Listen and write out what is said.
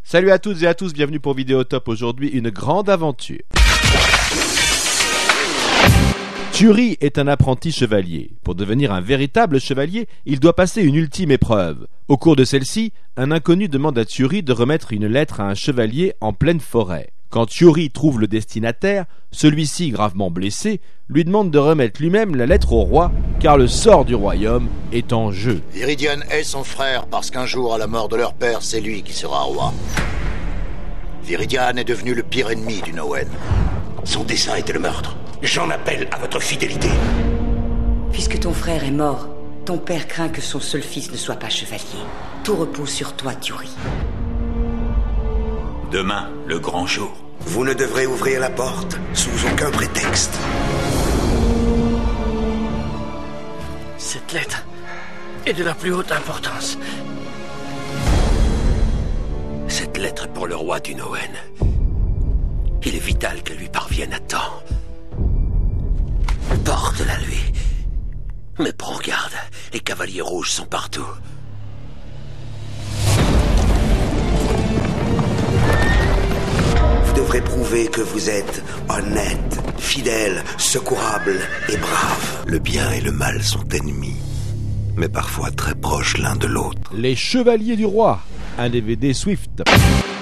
Salut à toutes et à tous, bienvenue pour Vidéotop. Aujourd'hui, une grande aventure. Turi est un apprenti chevalier. Pour devenir un véritable chevalier, il doit passer une ultime épreuve. Au cours de celle-ci, un inconnu demande à Turi de remettre une lettre à un chevalier en pleine forêt. Quand Turi trouve le destinataire, celui-ci, gravement blessé, lui demande de remettre lui-même la lettre au roi, car le sort du royaume est en jeu. Viridian est son frère parce qu'un jour, à la mort de leur père, c'est lui qui sera roi. Viridian est devenu le pire ennemi du Nowen. Son dessein était le meurtre. J'en appelle à votre fidélité. Puisque ton frère est mort, ton père craint que son seul fils ne soit pas chevalier. Tout repose sur toi, Turi. Demain, le grand jour. Vous ne devrez ouvrir la porte sous aucun prétexte. Cette lettre est de la plus haute importance. Cette lettre est pour le roi du Nowen. Il est vital qu'elle lui parvienne à temps. Porte-la lui. Mais prends garde, les cavaliers rouges sont partout. Vous devrez prouver que vous êtes honnête, fidèle, secourable et brave. Le bien et le mal sont ennemis, mais parfois très proches l'un de l'autre. Les Chevaliers du Roi, un DVD Swift.